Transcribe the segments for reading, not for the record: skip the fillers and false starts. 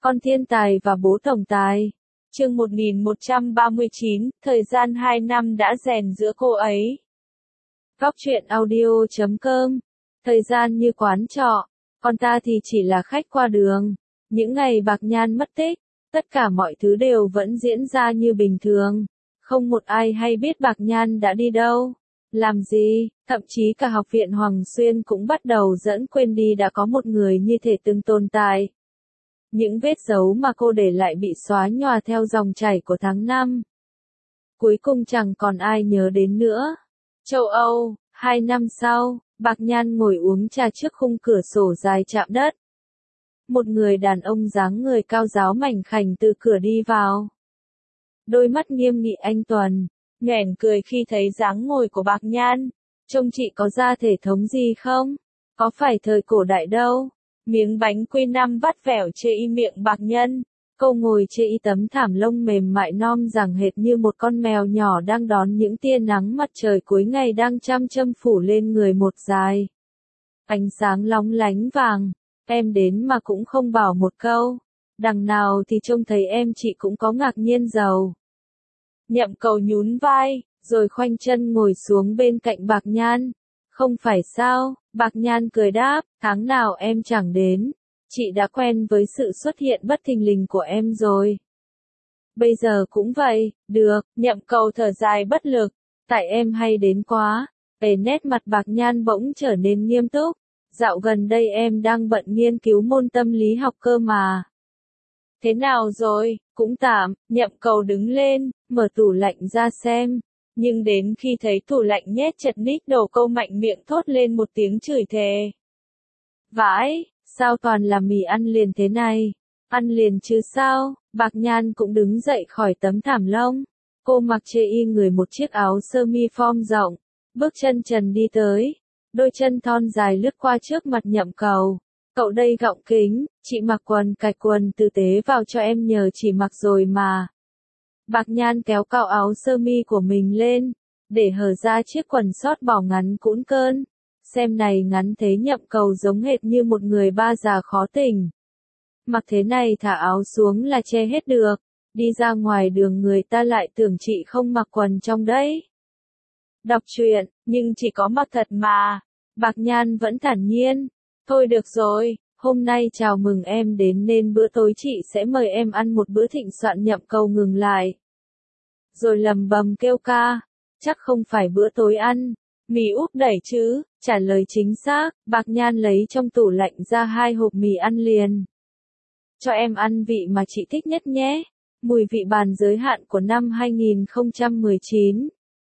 Con thiên tài và bố tổng tài. Chương 1139, thời gian 2 năm đã rèn giữa cô ấy. Góc truyện audio.com. Thời gian như quán trọ, còn ta thì chỉ là khách qua đường. Những ngày Bạc Nhan mất tích, tất cả mọi thứ đều vẫn diễn ra như bình thường. Không một ai hay biết Bạc Nhan đã đi đâu, làm gì, thậm chí cả học viện Hoàng Xuyên cũng bắt đầu dẫn quên đi đã có một người như thể từng tồn tại. Những vết dấu mà cô để lại bị xóa nhòa theo dòng chảy của tháng năm. Cuối cùng chẳng còn ai nhớ đến nữa. Châu Âu, 2 năm sau, Bạc Nhan ngồi uống trà trước khung cửa sổ dài chạm đất. Một người đàn ông dáng người cao ráo mảnh khảnh từ cửa đi vào. Đôi mắt nghiêm nghị anh tuần, nhoẻn cười khi thấy dáng ngồi của Bạc Nhan. Trông chị có ra thể thống gì không? Có phải thời cổ đại đâu? Miếng bánh quy năm vắt vẻo chê y miệng Bạc Nhân. Cô ngồi chê y tấm thảm lông mềm mại non rằng hệt như một con mèo nhỏ đang đón những tia nắng mặt trời cuối ngày đang chăm chăm phủ lên người một dài. Ánh sáng lóng lánh vàng, em đến mà cũng không bảo một câu. Đằng nào thì trông thấy em chị cũng có ngạc nhiên giàu. Nhậm Cầu nhún vai, rồi khoanh chân ngồi xuống bên cạnh Bạc Nhan. Không phải sao, Bạc Nhan cười đáp, tháng nào em chẳng đến. Chị đã quen với sự xuất hiện bất thình lình của em rồi. Bây giờ cũng vậy, được, Nhậm Cầu thở dài bất lực, tại em hay đến quá. Về nét mặt Bạc Nhan bỗng trở nên nghiêm túc. Dạo gần đây em đang bận nghiên cứu môn tâm lý học cơ mà. Thế nào rồi, cũng tạm, Nhậm Cầu đứng lên, mở tủ lạnh ra xem. Nhưng đến khi thấy tủ lạnh nhét chật ních đầu câu mạnh miệng thốt lên một tiếng chửi thề. Vãi, sao toàn là mì ăn liền thế này? Ăn liền chứ sao? Bạc Nhan cũng đứng dậy khỏi tấm thảm lông. Cô mặc chê y người một chiếc áo sơ mi form rộng, bước chân trần đi tới. Đôi chân thon dài lướt qua trước mặt Nhậm Cầu. Cậu đây gọng kính, chị mặc quần cài quần tử tế vào cho em nhờ chị mặc rồi mà. Bạc Nhan kéo cạo áo sơ mi của mình lên, để hở ra chiếc quần sót bỏ ngắn cũn cơn. Xem này ngắn thế Nhậm Cầu giống hệt như một người ba già khó tỉnh. Mặc thế này thả áo xuống là che hết được, đi ra ngoài đường người ta lại tưởng chị không mặc quần trong đấy. Đọc truyện, nhưng chỉ có mặc thật mà. Bạc Nhan vẫn thản nhiên. Thôi được rồi, hôm nay chào mừng em đến nên bữa tối chị sẽ mời em ăn một bữa thịnh soạn. Nhậm Cầu ngừng lại. Rồi lầm bầm kêu ca. Chắc không phải bữa tối ăn. Mì úp đẩy chứ, trả lời chính xác. Bạc Nhan lấy trong tủ lạnh ra 2 hộp mì ăn liền. Cho em ăn vị mà chị thích nhất nhé. Mùi vị bàn giới hạn của năm 2019.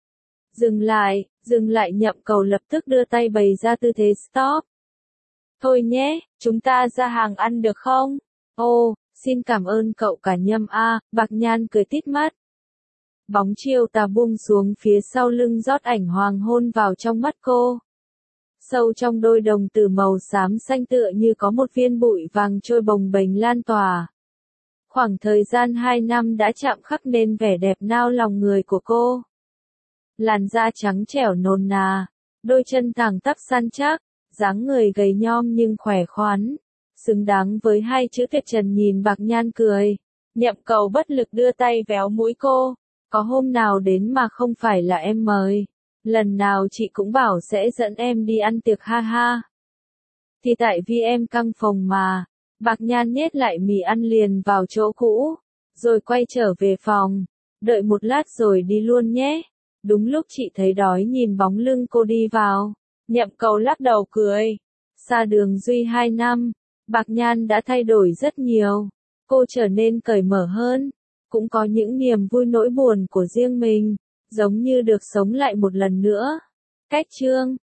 Dừng lại Nhậm Cầu lập tức đưa tay bày ra tư thế stop. Thôi nhé, chúng ta ra hàng ăn được không? Ồ, xin cảm ơn cậu cả Nhâm a. Bạc Nhan cười tít mắt. Bóng chiều tà buông xuống phía sau lưng rót ảnh hoàng hôn vào trong mắt cô. Sâu trong đôi đồng tử màu xám xanh tựa như có một viên bụi vàng trôi bồng bềnh lan tỏa. Khoảng thời gian 2 năm đã chạm khắc nên vẻ đẹp nao lòng người của cô. Làn da trắng trẻo nồn nà, đôi chân thẳng tắp săn chắc, dáng người gầy nhom nhưng khỏe khoắn, xứng đáng với 2 chữ tuyệt trần. Nhìn Bạc Nhan cười, Nhậm Cầu bất lực đưa tay véo mũi cô. Có hôm nào đến mà không phải là em mời, lần nào chị cũng bảo sẽ dẫn em đi ăn tiệc ha ha. Thì tại vì em căng phòng mà. Bạc Nhan nhét lại mì ăn liền vào chỗ cũ, rồi quay trở về phòng. Đợi một lát rồi đi luôn nhé. Đúng lúc chị thấy đói nhìn bóng lưng cô đi vào. Nhậm Cầu lắc đầu cười. Xa đường Duy 2 năm, Bạc Nhan đã thay đổi rất nhiều. Cô trở nên cởi mở hơn, cũng có những niềm vui nỗi buồn của riêng mình, giống như được sống lại một lần nữa. Cách chương